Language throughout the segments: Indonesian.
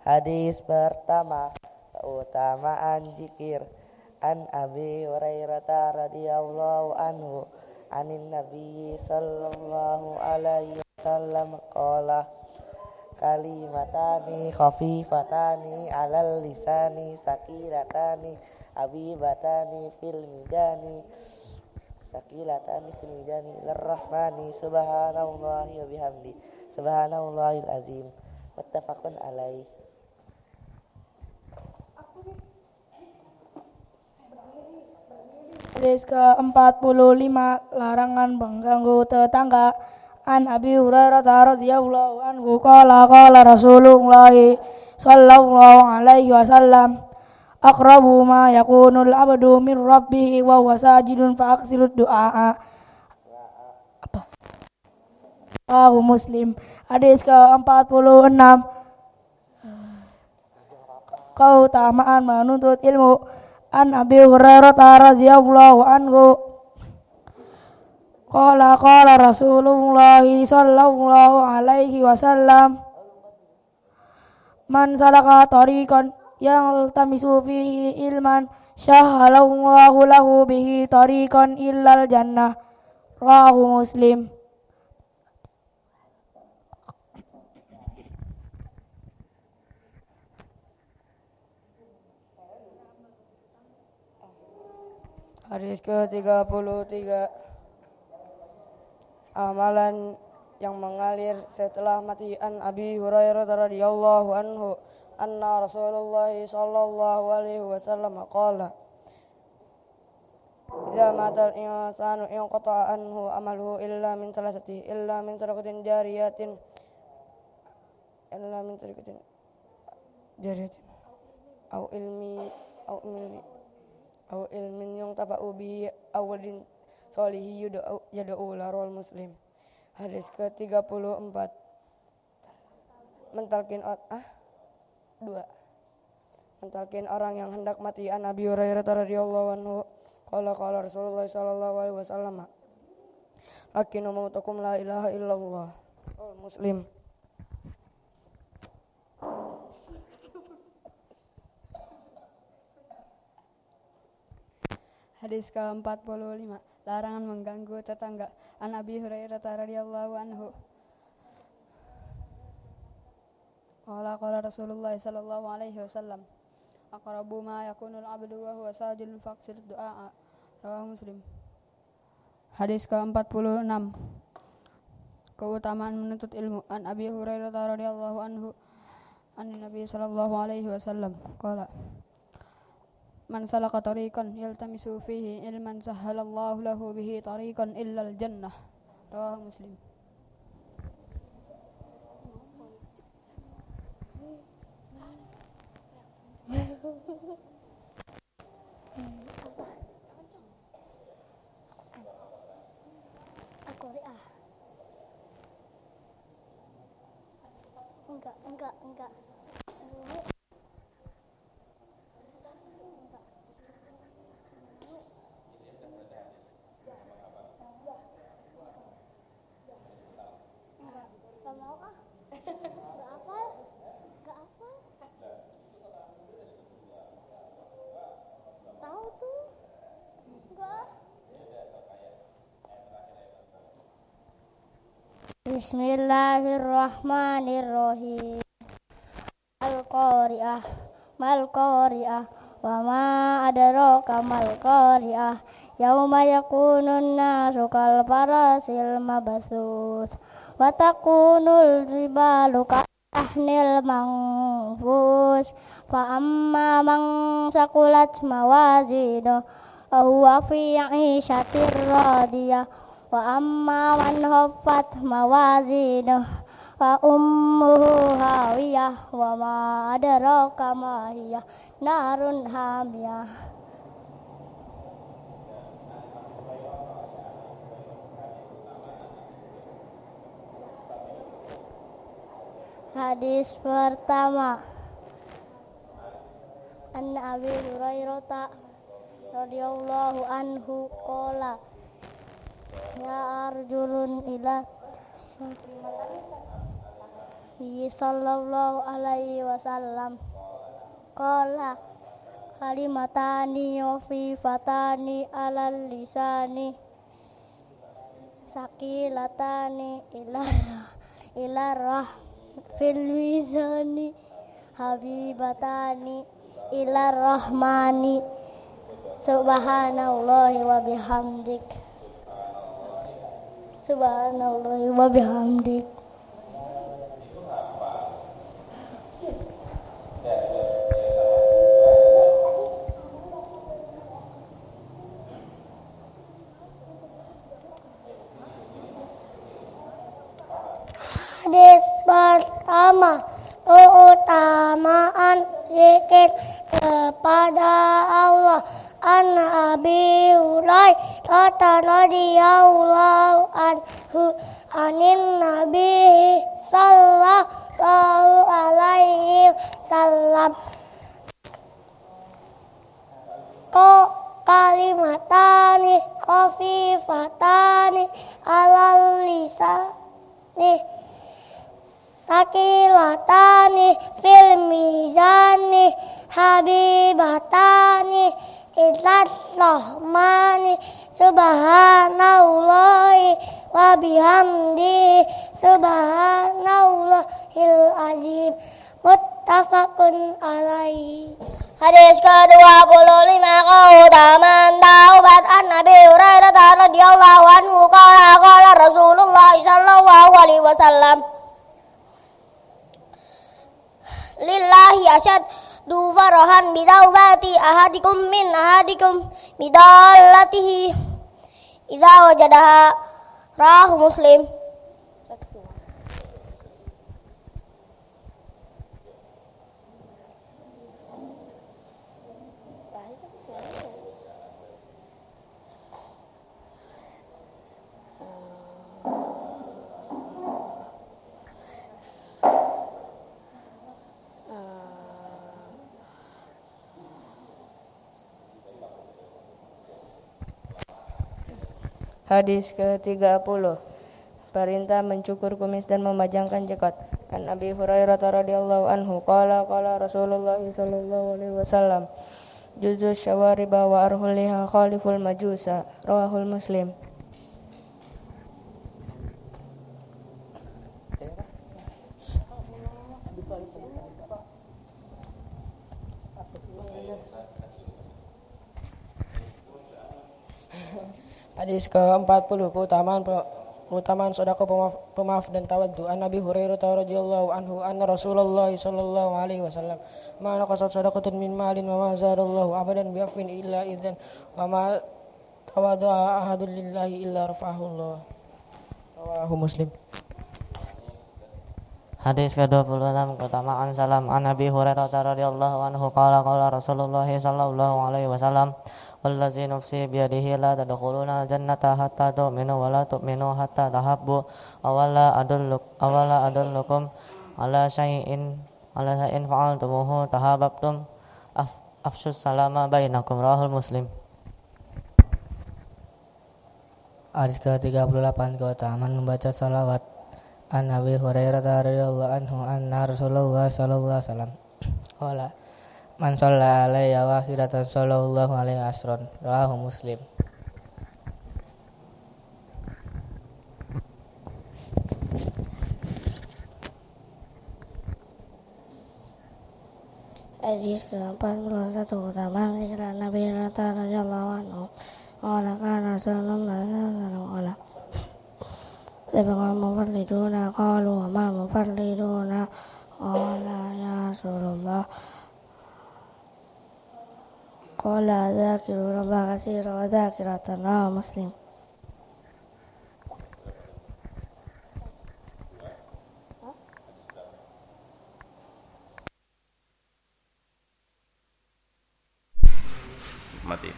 Hadis pertama, keutamaan zikir. An Abi Hurairah radhiyallahu anhu anin Nabi sallallahu alaihi wasallam qala kalimatani khafifatani alal lisani sakilatani habibatani fil mizani lirrahmani subhanallahi wa bihamdi subhanallahil azim muttafaqun alaih. Hadis ke-45, larangan mengganggu tetangga. An Abi Hurairah radhiyallahu anhu qala Rasulullah sallallahu alaihi wasallam aqrabu ma yakunul abdu min rabbih wa huwa sajidun fa aksirud du'a. Muslim. Hadis ke-46, keutamaan menuntut ilmu. An Abi Hurairah radhiyallahu anhu qala Rasulullah sallallahu alaihi wasallam man salaka tariqan yaltamisu fihi ilman sahhalallahu lahu bihi tariqan illal jannah. Rawahu Muslim. Hadis ke-33, amalan yang mengalir setelah mati. An Abi Hurairah radhiyallahu anhu anna Rasulullah sallallahu alaihi wasallam qala idza matal insanu inqata'a anhu amaluhu illa min salasati illa min sadaqatin jariyatin au ilmin yang tafa'u bihi awalin solihi yada'u larul muslim. Hadis ke-34, mentalkin orang yang hendak mati. An Abi Hurairah radhiyallahu anhu qala Rasulullah sallallahu alaihi wasallam lakinu mautakum la ilaha illallah. Muslim. Hadis ke-45, larangan mengganggu tetangga. An Abi Hurairah radhiyallahu anhu qala Rasulullah sallallahu alaihi wasallam aqrabu ma yakunul abdu wa huwa sajidun faqsir du'a. Rawahu Muslim. Hadis ke-46, keutamaan menuntut ilmu. An Abi Hurairah radhiyallahu anhu an Nabi sallallahu alaihi wasallam qala man salaka tariqan yaltamisu fihi ilman sahhalallahu lahu bihi tariqan illal jannah. Rawahu Muslim. Enggak. Bismillahirrahmanirrahim. Al-Qari'ah mal qari'ah wa ma adraka mal qari'ah yauma yakunun nasu kal farasil mabthus wa takunul jibalu ka ahnil manfus fa amma man saqulat mawazinu huwa fi 'ishatir radiyah wa amma man khaffat mawazinu fa ummuhu hawiyah wa ma adraka ma hiya narun hamiyah. Hadis pertama, An Abi Hurairah radhiyallahu anhu qala ya arjulun ila Nabi sallallahu alaihi wasallam qala kalimatani khafifatani alal lisani saqilatani ilarah fil mizani habibatani ilar rahmani subhanallahi wa bihamdik subhanallahi wa bihamdik. Hadis pertama, keutamaan zikir kepada Allah. An Abi Hurairah radhiyallahu anhu anin Nabi sallallahu alaihi wasallam kalimatani khafifatani alal lisani saqilatani fil mizani habibatani ilar rahmani subhanallahi wa bihamdihi subhanallahil azim. Muttafaqun alaihi. Hadis ke-25, keutamaan taubat. An Nabi Hurairah radhiyallahu anhu qala Rasulullah sallallahu alaihi wasallam lillahi asyaddu farahan bitaubati ahadikum min ahadikum bidallatihi idza wajadaha, rawahu Muslim. Hadis ke-30, perintah mencukur kumis dan memajangkan jenggot. An Abi Hurairah radhiyallahu anhu qala Rasulullah sallallahu alaihi wasallam juzu syawariba wa arhuliha khaliful majusa, rawahul Muslim. Hadis ke-40, keutamaan sedekah pemaaf dan tawaddu. An Nabi Hurairah radhiyallahu anhu anna Rasulullah sallallahu alaihi wasallam ma naqasat sadaqatun min malin wa ma zadallahu abadan bi afwin illa idzan wa ma tawadda'a ahadun lillahi illa rafa'ahu Allah. Rawahu Muslim. Hadis ke-26, keutamaan salam. An Nabi Hurairah radhiyallahu anhu qala Rasulullah sallallahu alaihi wasallam wallazi nafsi biyadihi la tadkhuluna al-jannata hatta tu'minu wa la tu'minu hatta tahabbu awala adullukum ala syai'in fa'altumuhu tahabbtum afshus salama bainakum, rawahul Muslim. Hadis ke-38, keutamaan membaca salawat. An Nabi Hurairah radhiyallahu anhu anna Rasulullah sallallahu alaihi wasallam qala man shalla alayya wahidatan sallallahu alaihi asron, rawahu Muslim. Hadis ke-41, keutamaan zikir Nabi radhiyallahu anhu qala kana Rasulullah sallallahu alaihi wasallam mufarriduna qalu wa ma mufarriduna qala ya Rasulullah qala dzakirullah katsiran wa dzakiratan, rawahu Muslim. Mati.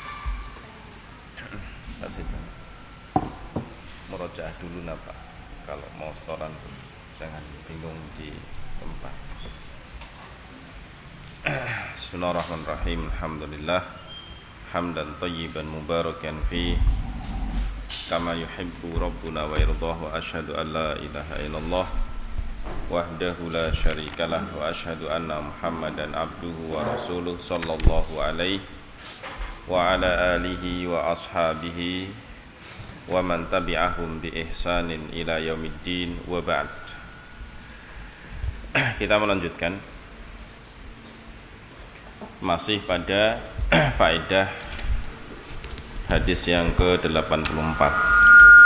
Murojaah dulu Pak. Kalau mau setoran jangan bingung di tempat. Bismillahirrahmanirrahim. Alhamdulillah hamdan thayyiban mubarakan fi kama yuhibbu rabbuna wa yardahu. Asyhadu an la ilaha illallah wahdahu la syarikalah wa asyhadu anna Muhammadan abduhu wa rasuluh sallallahu alaihi wa ala alihi wa ashabihi wa man tabi'ahum bi ihsanin ila yaumiddin wa ba'd. Kita melanjutkan masih pada faedah hadis yang ke-84.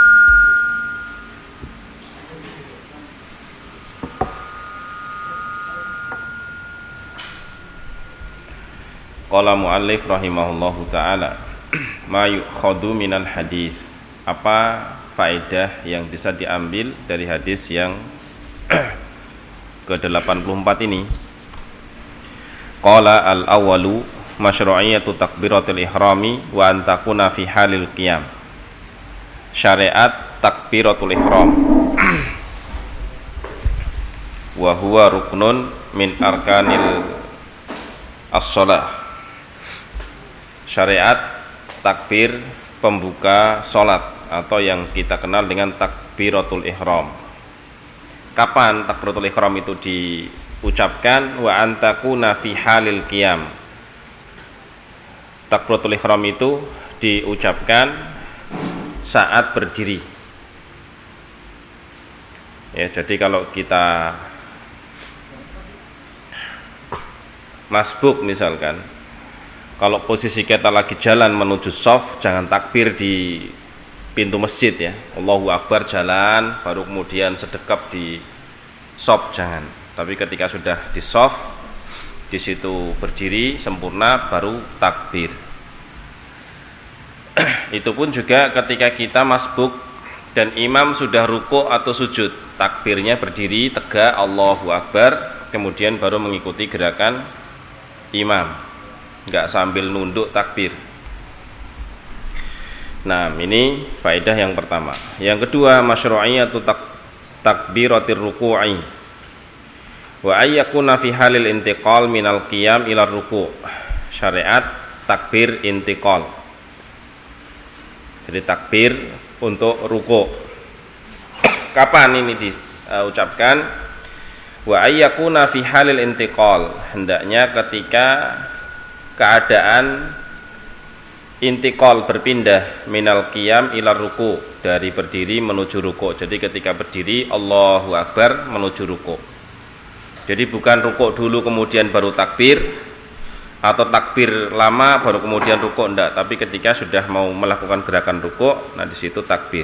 Qala muallif rahimahullahu ta'ala, ma yukhadu minal hadis, apa faedah yang bisa diambil dari hadis yang ke-84 ini. Qala al-awwalu masyru'iyatu takbiratul ihrami wa an takuna fi halil qiyam. Syariat takbiratul ihram wa huwa ruknun min arkanil as-shalah. Syariat takbir pembuka sholat atau yang kita kenal dengan takbiratul ihram. Kapan takbiratul ihram itu diucapkan? Wa antakuna fi halil qiyam. Takbiratul ihram itu diucapkan saat berdiri. Ya, jadi kalau kita masbuk misalkan, kalau posisi kita lagi jalan menuju shaf, jangan takbir di pintu masjid ya. Allahu Akbar jalan, baru kemudian sedekap di shaf, jangan. Tapi ketika sudah di shaf, di situ berdiri sempurna, baru takbir. Itu pun juga ketika kita masbuk dan imam sudah ruku' atau sujud, takbirnya berdiri tegak Allahu Akbar, kemudian baru mengikuti gerakan imam. Enggak sambil nunduk takbir. Nah, ini faedah yang pertama. Yang kedua, masyru'iyatu takbiratir ruku'i wa ayyakuna fi halil intiqal minal qiyam ila ruku'. Syariat takbir intiqal. Jadi takbir untuk ruku'. Kapan ini diucapkan? Wa ayyakuna fi halil intiqal. Hendaknya ketika keadaan intiqal berpindah minal qiyam ila ruku, dari berdiri menuju ruku. Jadi ketika berdiri Allahu Akbar menuju ruku. Jadi bukan ruku dulu kemudian baru takbir, atau takbir lama baru kemudian ruku, enggak, tapi ketika sudah mau melakukan gerakan ruku, nah di situ takbir.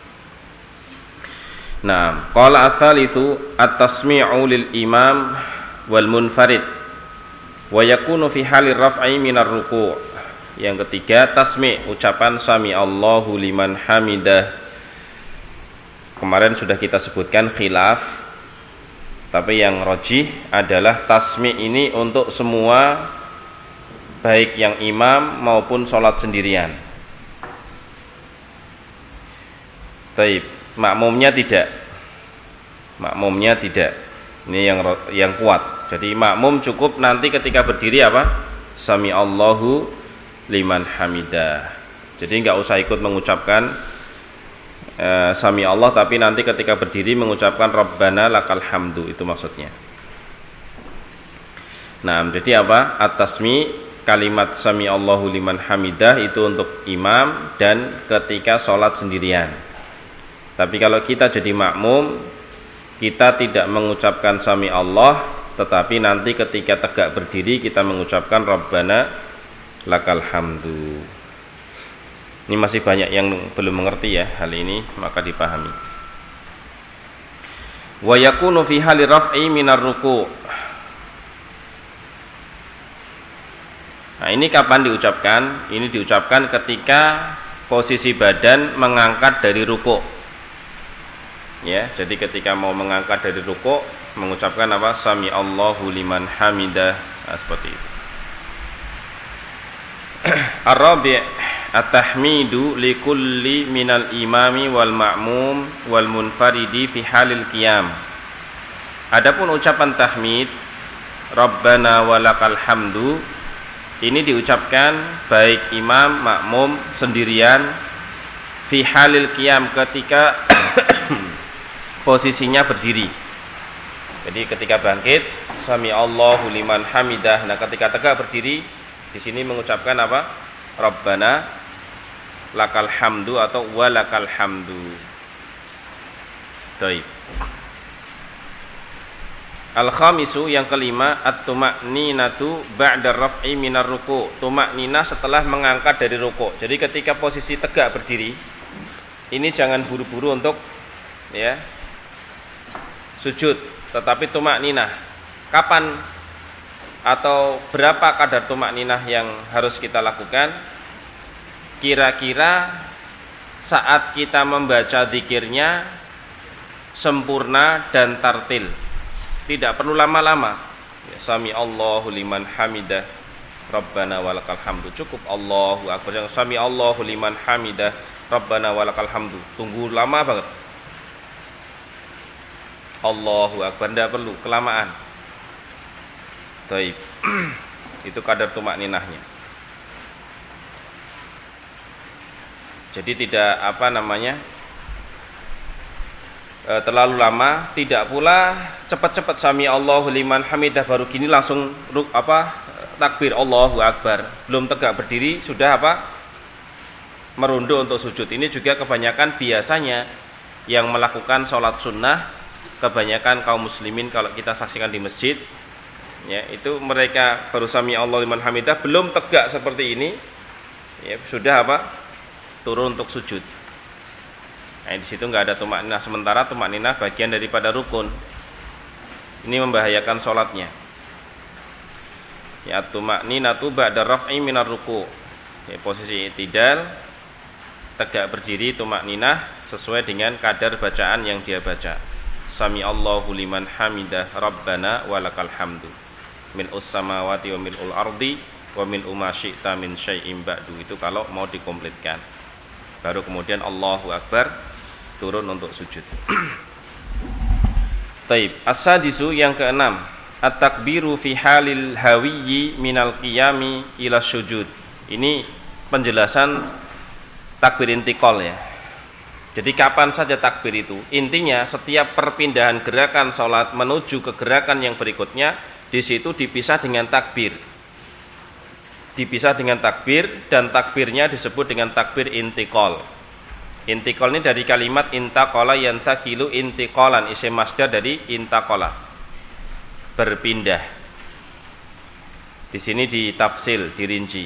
Nah, qala ats-tsalitsu at-tasmi'u lil imam wal munfarid wa yakunu fi halir raf'i minar ruku'. Yang ketiga, tasmi', ucapan sami Allahu liman hamidah. Kemarin sudah kita sebutkan khilaf, tapi yang rajih adalah tasmi' ini untuk semua, baik yang imam maupun sholat sendirian. Taib, makmumnya tidak. Makmumnya tidak. Ini yang kuat. Jadi makmum cukup nanti ketika berdiri apa? Sami Allahu liman hamidah. Jadi enggak usah ikut mengucapkan Sami Allah, tapi nanti ketika berdiri mengucapkan Rabbana lakal hamdu, itu maksudnya. Nah, jadi apa? At-tasmi, kalimat Sami Allahu liman hamidah itu untuk imam dan ketika sholat sendirian. Tapi kalau kita jadi makmum, kita tidak mengucapkan Sami Allah, tetapi nanti ketika tegak berdiri kita mengucapkan Rabbana lakal hamdu. Ini masih banyak yang belum mengerti ya hal ini, maka dipahami. Wa yakunu fi hali raf'i minar ruku'. Nah, ini kapan diucapkan? Ini diucapkan ketika posisi badan mengangkat dari ruku'. Ya, jadi ketika mau mengangkat dari ruku', mengucapkan apa? Sami Allahu liman hamidah. Nah, seperti itu. Ar-rabi' at-tahmidu likulli minal imami wal ma'mum wal munfaridi fi halil qiyam. Adapun ucapan tahmid Rabbana walakal hamdu, ini diucapkan baik imam, makmum, sendirian, fi halil qiyam, ketika posisinya berdiri. Jadi ketika bangkit, sami Allahu liman hamidah. Nah, ketika tegak berdiri, di sini mengucapkan apa? Rabbana lakal hamdu atau walakal hamdu. Baik. Al-khamisu yang kelima, at-tuma'ninatu ba'da raf'i minar ruku'. Tuma'ninah setelah mengangkat dari ruku'. Jadi ketika posisi tegak berdiri, ini jangan buru-buru untuk ya sujud, tetapi tuma'ninah. Kapan atau berapa kadar tuma'ninah yang harus kita lakukan? Kira-kira saat kita membaca zikirnya sempurna dan tartil. Tidak perlu lama-lama. Ya, sami Allahu liman hamidah, Rabbana walakal hamdu. Cukup Allahu akbar. Yang sami Allahu liman hamidah, Rabbana walakal hamdu. Tunggu lama banget. Allahu akbar, tidak perlu kelamaan. Baik. Itu kadar tumakninahnya. Jadi tidak terlalu lama, tidak pula cepat-cepat sami Allahu liman hamidah baru gini langsung takbir Allahu akbar. Belum tegak berdiri sudah merunduk untuk sujud. Ini juga kebanyakan biasanya yang melakukan sholat sunnah, kebanyakan kaum muslimin kalau kita saksikan di masjid, ya, itu mereka baru sami Allahu liman hamidah belum tegak seperti ini, ya, sudah turun untuk sujud. Nah, di situ nggak ada tumakninah, sementara tumakninah bagian daripada rukun. Ini membahayakan sholatnya. Ya, tumakninatu ba'da raf'i minar ruku'. Ya, posisi i'tidal, tegak berdiri tumakninah sesuai dengan kadar bacaan yang dia baca. Sami Allahu liman hamidah, Rabbana walakal hamdu. Mil'us samawati wa mil'ul ardi wa mil'u ma syi'ta min syai'im ba'du. Itu kalau mau dikomplitkan. Baru kemudian Allahu akbar, turun untuk sujud. Taib. As-sadisu yang keenam, at-takbiru fi halil hawiyyi minal qiyami ila sujud. Ini penjelasan takbir intiqal ya. Jadi kapan saja takbir itu? Intinya setiap perpindahan gerakan salat menuju ke gerakan yang berikutnya, di situ dipisah dengan takbir. Dipisah dengan takbir, dan takbirnya disebut dengan takbir intiqal. Intiqal ini dari kalimat intaqala yantaqilu intiqalan, isim masdar dari intaqala, berpindah. Di sini ditafsil, dirinci.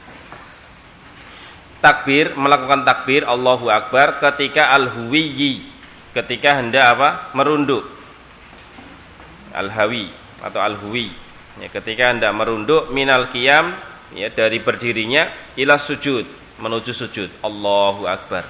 Takbir, melakukan takbir Allahu akbar ketika al-huwiyyi, ketika hendak merunduk. Al-hawi atau al-huwi, ya, ketika hendak merunduk minal qiyam, ya, dari berdirinya ila sujud, menuju sujud. Allahu akbar.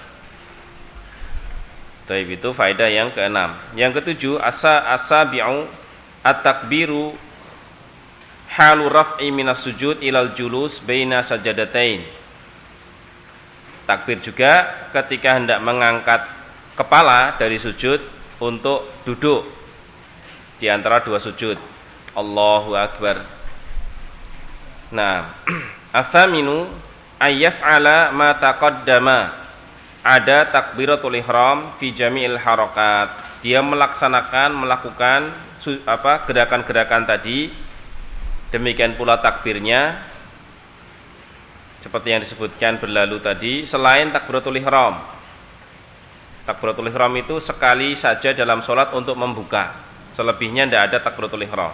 Taib, itu faedah yang keenam. Yang ketujuh, as-sabi'u at-takbiru halu raf'i minas sujud ilal julus baina sajadatain. Takbir juga ketika hendak mengangkat kepala dari sujud untuk duduk di antara dua sujud. Allahu akbar. Nah, as-saminu ayyaf'ala ma taqaddama. Ada takbiratul ihram fi jami'il harakat. Dia melakukan gerakan-gerakan tadi. Demikian pula takbirnya seperti yang disebutkan berlalu tadi, selain takbiratul ihram. Takbiratul ihram itu sekali saja dalam sholat untuk membuka. Selebihnya tidak ada takbiratul ihram.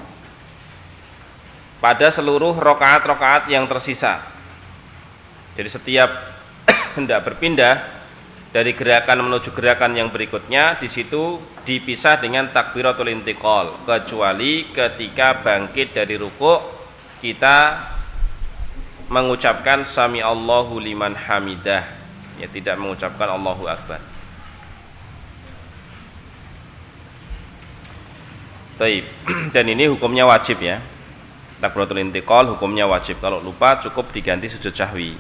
Pada seluruh rakaat-rakaat yang tersisa. Jadi setiap hendak berpindah dari gerakan menuju gerakan yang berikutnya, di situ dipisah dengan takbiratul intiqal, kecuali ketika bangkit dari ruku' kita mengucapkan sami Allahu liman hamidah, ya, tidak mengucapkan Allahu akbar. Taib. Dan ini hukumnya wajib ya. Takbiratul intiqal hukumnya wajib. Kalau lupa cukup diganti sujud sahwi.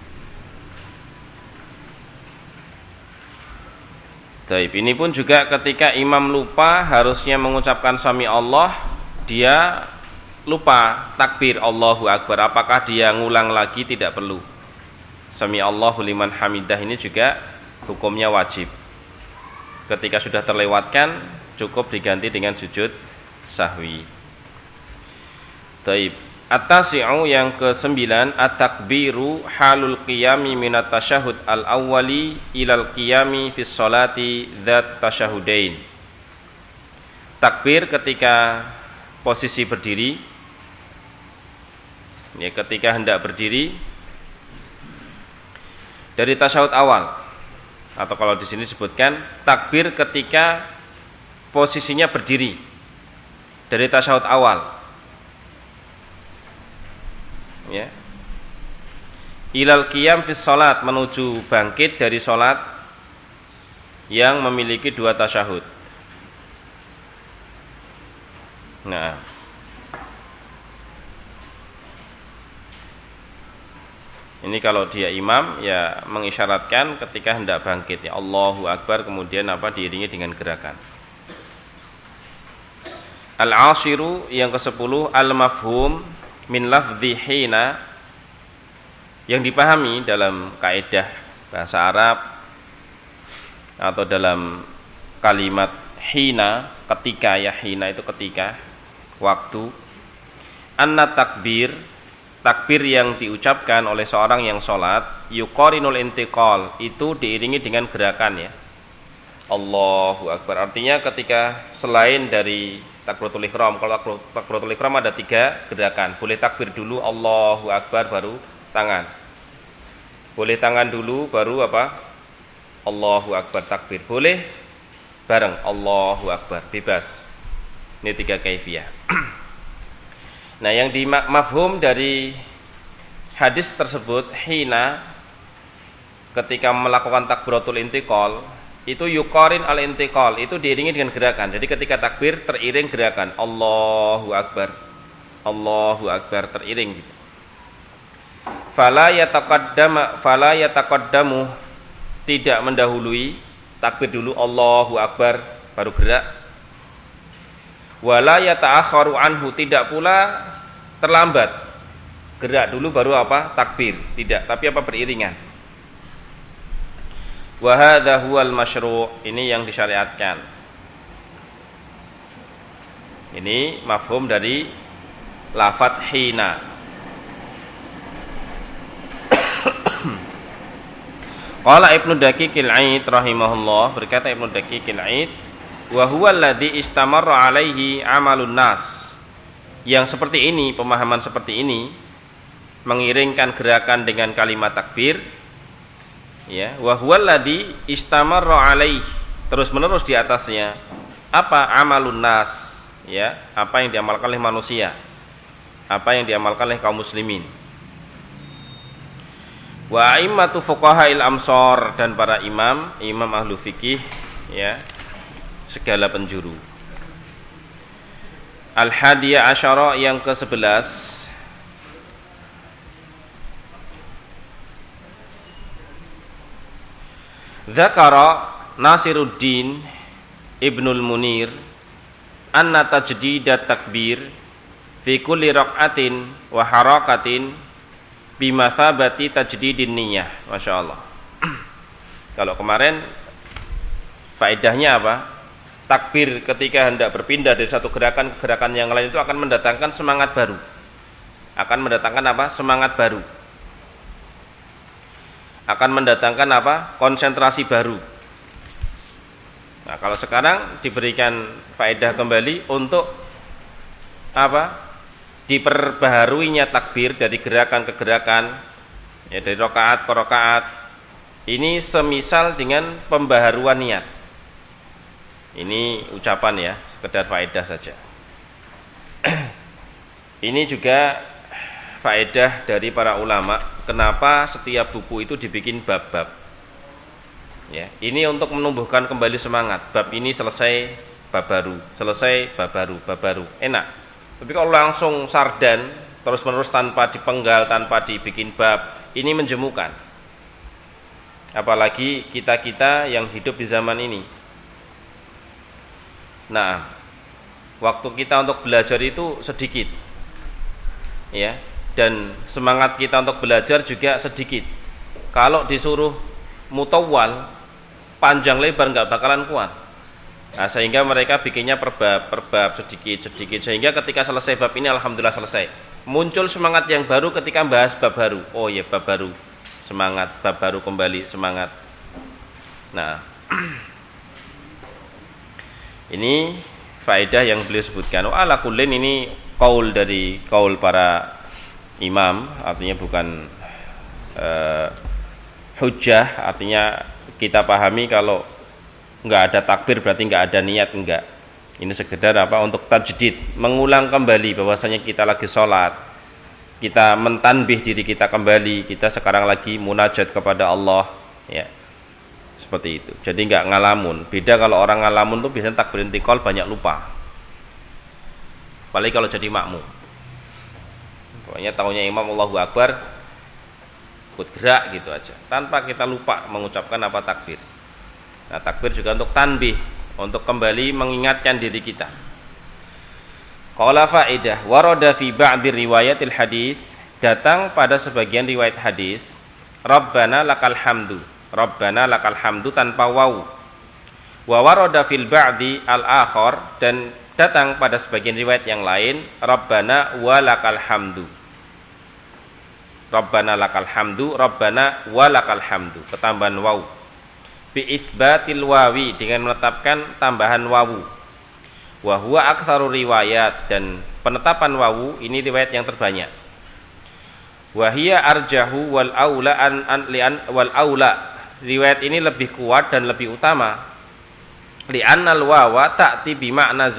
Taib. Ini pun juga ketika imam lupa harusnya mengucapkan sami Allah, dia lupa takbir Allahu akbar, apakah dia ngulang lagi? Tidak perlu. Sami Allahu liman hamidah ini juga hukumnya wajib. Ketika sudah terlewatkan cukup diganti dengan sujud sahwi. Taib. At-tasi'u yang ke-9 at-takbiru halul qiyami minat tasyahud al-awwali ilal qiyami fis sholati dzat tasyahudain. Takbir ketika posisi berdiri, ya, ketika hendak berdiri dari tasyahud awal, atau kalau di sini disebutkan takbir ketika posisinya berdiri dari tasyahud awal, ya, ilal qiyam fis salat, menuju bangkit dari salat yang memiliki 2 tasyahud. Nah, ini kalau dia imam ya mengisyaratkan ketika hendak bangkit, ya Allahu Akbar, kemudian diiringi dengan gerakan. Al-ashiru yang ke-10 al-mafhum min lafdhi hina, yang dipahami dalam kaidah bahasa Arab atau dalam kalimat hina, ketika, ya hina itu ketika, waktu. Anna takbir, takbir yang diucapkan oleh seorang yang sholat, yuqarinul intiqal, itu diiringi dengan gerakan, ya Allahu Akbar. Artinya ketika selain dari takbiratul ihram, kalau takbiratul ihram ada 3 gerakan. Boleh takbir dulu Allahu Akbar baru tangan, boleh tangan dulu baru Allahu Akbar takbir, boleh bareng Allahu Akbar, bebas. Ini 3 kaifiyah. Nah, yang di mafhum dari hadis tersebut, hina, ketika melakukan takbiratul intiqal, itu yuqarin al intiqal, itu diiringi dengan gerakan. Jadi ketika takbir teriring gerakan Allahu Akbar, Allahu Akbar, teriring gitu. Fala yataqaddamu, tidak mendahului, takbir dulu Allahu Akbar baru gerak. Wala yata'akharu anhu, tidak pula terlambat, gerak dulu baru takbir, tidak, tapi beriringan. Wa hadza huwal masyru', ini yang disyariatkan. Ini mafhum dari lafadz hina. Qala Ibnu Daqiqil 'Aid rahimahullah, berkata Ibnu Daqiqil 'Aid, wa huwa alladhi istamarra 'alaihi 'amalun nas. Yang seperti ini, pemahaman seperti ini, mengiringkan gerakan dengan kalimat takbir, ya, wa huwa alladhi istamarra 'alaihi, terus-menerus di atasnya amalun nas, ya, apa yang diamalkan oleh manusia, apa yang diamalkan oleh kaum muslimin. Wa a'immatu fuqaha'il amsar, dan para imam ahlu fikih, ya, segala penjuru. Al-hadiyah asyara yang ke-11, Dzakara Nasiruddin Ibnul Munir anna tajdidat takbir fi kulli raq'atin wa harakatin bimathabati tajdidin niyyah. Masya Allah. Kalau kemarin faedahnya apa? Takbir ketika hendak berpindah dari satu gerakan ke gerakan yang lain itu akan mendatangkan semangat baru. Akan mendatangkan semangat baru. Akan mendatangkan konsentrasi baru. Nah, kalau sekarang diberikan faedah kembali untuk diperbaharuinya takbir dari gerakan ke gerakan, ya, dari rakaat ke rakaat. Ini semisal dengan pembaharuan niat. Ini ucapan, ya, sekedar faedah saja. Ini juga faedah dari para ulama, kenapa setiap buku itu dibikin bab-bab. Ya, ini untuk menumbuhkan kembali semangat. Bab ini selesai, bab baru, selesai, bab baru, bab baru. Enak. Tapi kalau langsung sardan, terus-menerus tanpa dipenggal, tanpa dibikin bab, ini menjemukan. Apalagi kita-kita yang hidup di zaman ini. Nah, waktu kita untuk belajar itu sedikit, ya, dan semangat kita untuk belajar juga sedikit. Kalau disuruh mutawwal, panjang lebar nggak bakalan kuat. Nah, sehingga mereka bikinnya per bab sedikit sehingga ketika selesai bab ini alhamdulillah selesai. Muncul semangat yang baru ketika bahas bab baru. Oh ya, bab baru. Semangat, bab baru kembali semangat. Nah, ini faedah yang beliau sebutkan. Ala kullin, ini qaul dari qaul para imam, artinya bukan hujjah, artinya kita pahami kalau enggak ada takbir berarti enggak ada niat, enggak. Ini sekedar apa? Untuk tajdid, mengulang kembali bahwasanya kita lagi sholat, kita mentanbih diri kita kembali, kita sekarang lagi munajat kepada Allah, ya. Seperti itu. Jadi enggak ngalamun. Beda kalau orang ngalamun tuh biasanya takbir intiqal banyak lupa. Apalagi kalau jadi makmum. Pokoknya tahunya imam Allahu Akbar, ikut gerak gitu aja, tanpa kita lupa mengucapkan apa takbir. Nah, takbir juga untuk tanbih, untuk kembali mengingatkan diri kita. Qala faedah warada fi ba'di riwayatil hadis, datang pada sebagian riwayat hadis, Rabbana lakal hamdu, Rabbana lakal hamdu tanpa waw. Wa warada fil ba'di al-akhar, dan datang pada sebagian riwayat yang lain, Rabbana walakal hamdu. Rabbana lakal hamdu, Rabbana walakal hamdu, ketambahan waw. Bi itsbatil wawi, dengan menetapkan tambahan wawu. Wa huwa aktsaru riwayat, dan penetapan wawu ini riwayat yang terbanyak. Wa hiya arjahu wal aula an wal aula, riwayat ini lebih kuat dan lebih utama. Li annal wawa ta'ti bi makna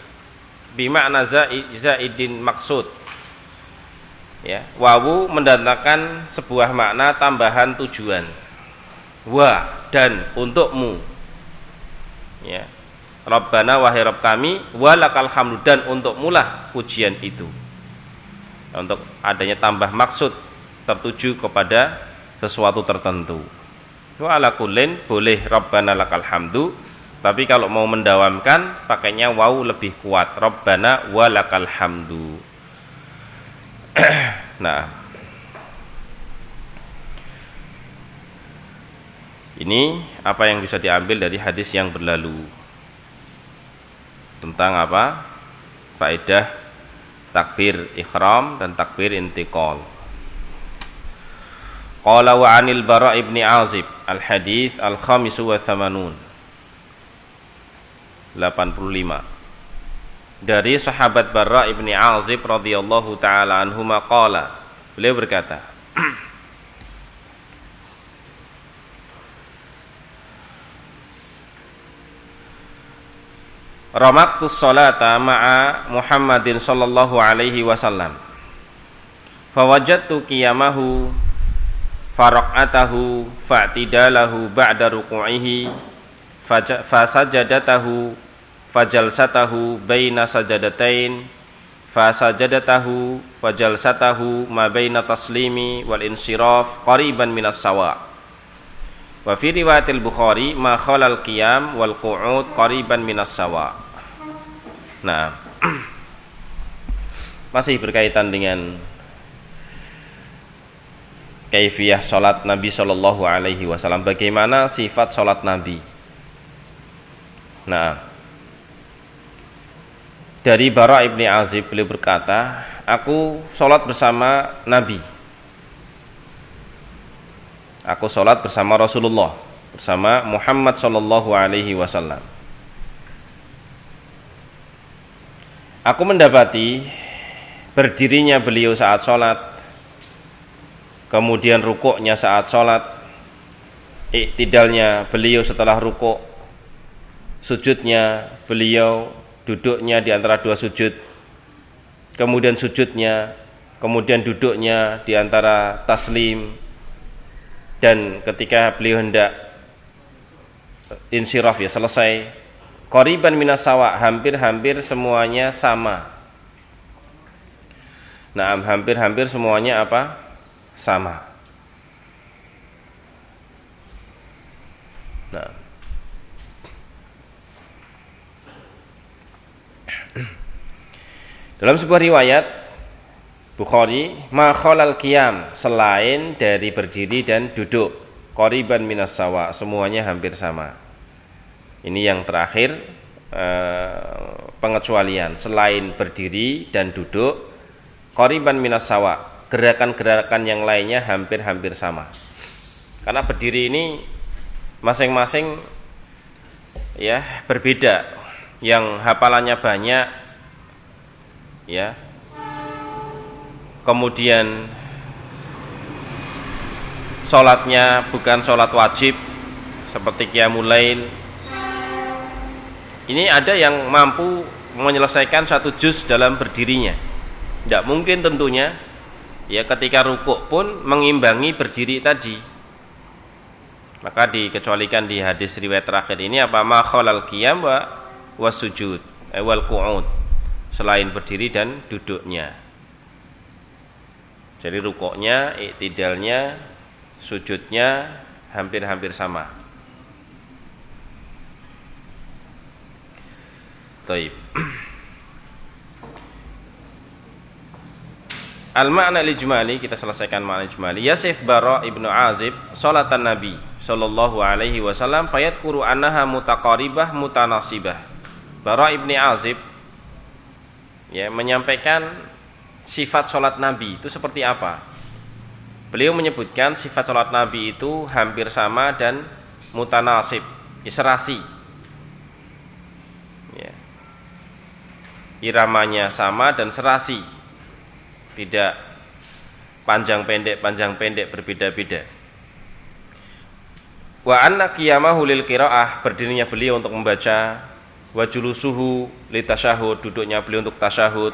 zaidin maksud. Ya, wawu mendatangkan sebuah makna tambahan tujuan. Wa, dan untukmu, ya, Rabbana, wahai Rabb kami, walakal hamdu, dan untukmu lah pujian itu. Untuk adanya tambah maksud tertuju kepada sesuatu tertentu. Wa ala kullin, boleh Rabbana lakal hamdu, tapi kalau mau mendawamkan pakainya waw lebih kuat, Rabbana walakal hamdu. Nah, ini apa yang bisa diambil dari hadis yang berlalu tentang apa? Faedah takbir ihram dan takbir intiqal. Qala wa 'anil Bara' ibn Azib, al hadis al khamis wa thamanun, 85. Dari sahabat Bara' ibn Azib radhiyallahu taala anhuma qala, beliau berkata, Ramaktus sholata ma'a Muhammadin sallallahu alaihi wasallam, fawajadtu qiyamahu faraqatahu fa'tidalahu ba'da ruku'ihi fasajadatahu fajalsatahu baina sajadatain fasajadatahu fajalsatahu ma baina taslimi wal insiraf qariban minas sawa. Wa fi riwayatil Bukhari ma khalal qiyam wal qu'ud qariban minas sawa. Nah, masih berkaitan dengan kaifiyah salat Nabi sallallahu alaihi wasallam, bagaimana sifat salat Nabi. Nah, dari Bara' ibn Azib beliau berkata, aku salat bersama Nabi. Aku salat bersama Rasulullah, bersama Muhammad sallallahu alaihi wasallam. Aku mendapati berdirinya beliau saat sholat, kemudian rukuknya saat sholat, iktidalnya beliau setelah rukuk, sujudnya beliau, duduknya di antara dua sujud, kemudian sujudnya, kemudian duduknya di antara taslim, dan ketika beliau hendak insiraf, ya selesai, qariban minas sawa, hampir-hampir semuanya sama. Nah, hampir-hampir semuanya apa? Sama. Nah, dalam sebuah riwayat Bukhari, ma khalal qiyam, selain dari berdiri dan duduk, qariban minas sawa, semuanya hampir sama. Ini yang terakhir pengecualian selain berdiri dan duduk qariban minas sawa, gerakan-gerakan yang lainnya hampir-hampir sama. Karena berdiri ini masing-masing ya berbeda. Yang hafalannya banyak ya. Kemudian sholatnya bukan sholat wajib seperti qiyamul lail. Ini ada yang mampu menyelesaikan satu juz dalam berdirinya. Tidak mungkin tentunya ya ketika rukuk pun mengimbangi berdiri tadi. Maka dikecualikan di hadis riwayat terakhir ini apa ma khalal qiyam wa wasujud wal qu'ud, selain berdiri dan duduknya. Jadi rukuknya, iktidalnya, sujudnya hampir-hampir sama. Taib. Al-ma'na al-ijmali, kita selesaikan makna ijmali. Yasif Bara ibnu Azib salatan Nabi sallallahu alaihi wasallam fayadhkuru annaha mutaqaribah mutanasibah. Bara ibni Azib ya menyampaikan sifat salat Nabi itu seperti apa. Beliau menyebutkan sifat salat Nabi itu hampir sama dan mutanasib, serasi. Ya. Iramanya sama dan serasi. Tidak panjang pendek berbeda-beda. Wa anna qiyamahu lil qiraah, berdirinya beliau untuk membaca, wa julusuhu litasyahud, duduknya beliau untuk tasyahud.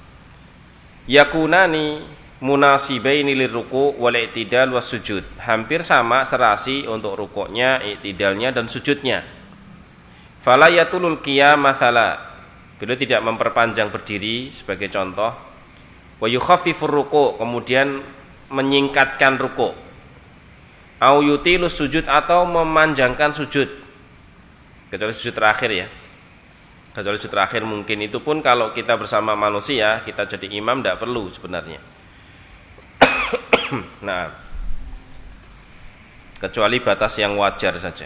Yakunani munasibaini lirruku' wal i'tidal was sujud, hampir sama serasi untuk rukuknya, i'tidalnya dan sujudnya. Fala yatulul qiyam mathala, beliau tidak memperpanjang berdiri sebagai contoh. Wa yukhaffifur ruku', kemudian menyingkatkan ruku'. Au yutilus sujud, atau memanjangkan sujud. Kecuali sujud terakhir ya. Kecuali sujud terakhir mungkin itu pun kalau kita bersama manusia, kita jadi imam tidak perlu sebenarnya. Nah, kecuali batas yang wajar saja.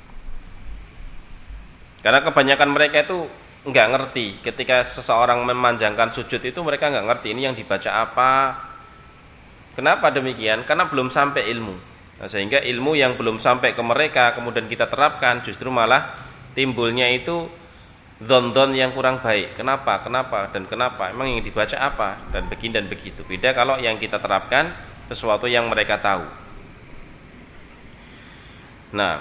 Karena kebanyakan mereka itu enggak ngerti. Ketika seseorang memanjangkan sujud itu mereka enggak ngerti ini yang dibaca apa. Kenapa demikian? Karena belum sampai ilmu. Nah, sehingga ilmu yang belum sampai ke mereka kemudian kita terapkan, justru malah timbulnya itu dzon-dzon yang kurang baik. Kenapa? Dan kenapa? Emang yang dibaca apa? Dan begini dan begitu. Beda kalau yang kita terapkan sesuatu yang mereka tahu. Nah,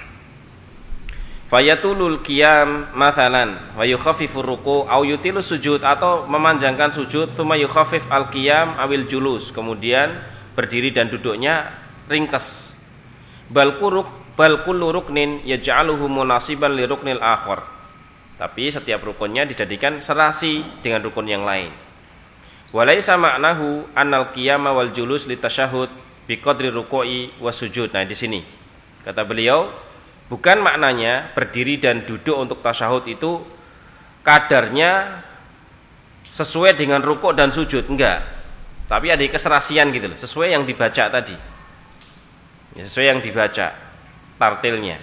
fayatulul qiyam mathalan wa yukhaffifur ruku' au yutilus sujud, atau memanjangkan sujud, tsumma yukhaffif al-qiyam awil julus, kemudian berdiri dan duduknya ringkas. Bal kullu ruknin yaj'aluhu munasiban li ruknil akhar, tapi setiap rukunnya dijadikan serasi dengan rukun yang lain. Walaisa ma'nahu annal qiyama wal julus litasyahud biqadri ruku'i wasujud. Nah, di sini kata beliau, bukan maknanya berdiri dan duduk untuk tasyahud itu kadarnya sesuai dengan rukuk dan sujud, enggak. Tapi ada keserasian gitu loh, sesuai yang dibaca tadi. Ya, sesuai yang dibaca tartilnya.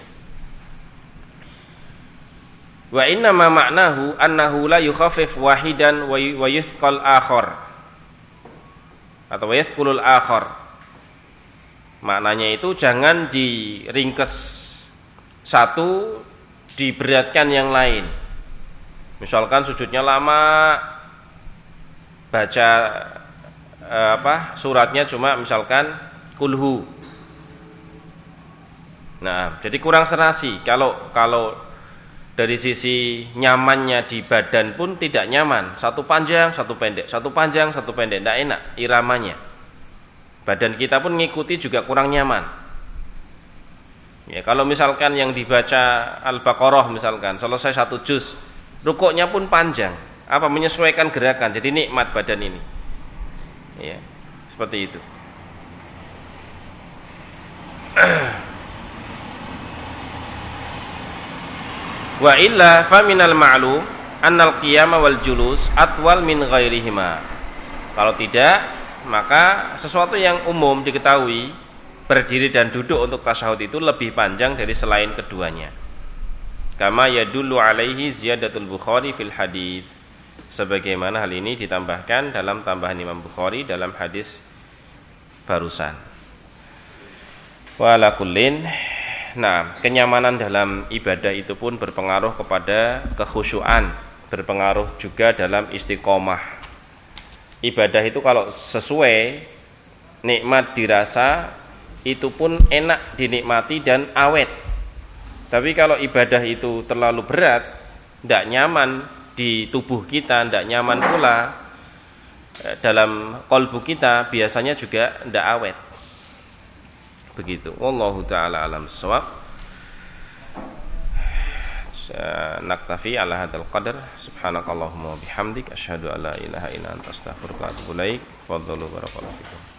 Wa inna ma ma'nahu annahu la yukhaffif wahidan wa yuthqal akhar, atau wa yuthqulul akhar. Maknanya itu jangan diringkes satu, diberatkan yang lain. Misalkan sujudnya lama, baca suratnya cuma misalkan kulhu. Nah, jadi kurang serasi. Kalau dari sisi nyamannya di badan pun tidak nyaman. Satu panjang, satu pendek, satu panjang, satu pendek, tidak enak iramanya. Badan kita pun ngikuti juga kurang nyaman. Ya, kalau misalkan yang dibaca Al-Baqarah misalkan selesai satu juz, rukuknya pun panjang, apa menyesuaikan gerakan, jadi nikmat badan ini. Ya, seperti itu. Wa illa faminal ma'lum annal qiyama wal julus atwal min ghairihima. Kalau tidak, maka sesuatu yang umum diketahui, berdiri dan duduk untuk tasyahud itu lebih panjang dari selain keduanya. Kama yadullu alaihi ziyadatul Bukhari fil hadis. Sebagaimana hal ini ditambahkan dalam tambahan Imam Bukhari dalam hadis barusan. Wa ala kullin. Nah, kenyamanan dalam ibadah itu pun berpengaruh kepada kekhusyuan, berpengaruh juga dalam istiqomah. Ibadah itu kalau sesuai, nikmat dirasa, itu pun enak dinikmati dan awet. Tapi kalau ibadah itu terlalu berat, tidak nyaman di tubuh kita, tidak nyaman pula dalam qalbu kita, biasanya juga tidak awet. Begitu. Wallahu ta'ala alam shawab. Naktafi ala hadzal qadar. Subhanakallahumma wa bihamdik asyhadu an la ilaha illa anta astaghfiruka wa atubu ilaik. Fadhalu barakallahu fikum.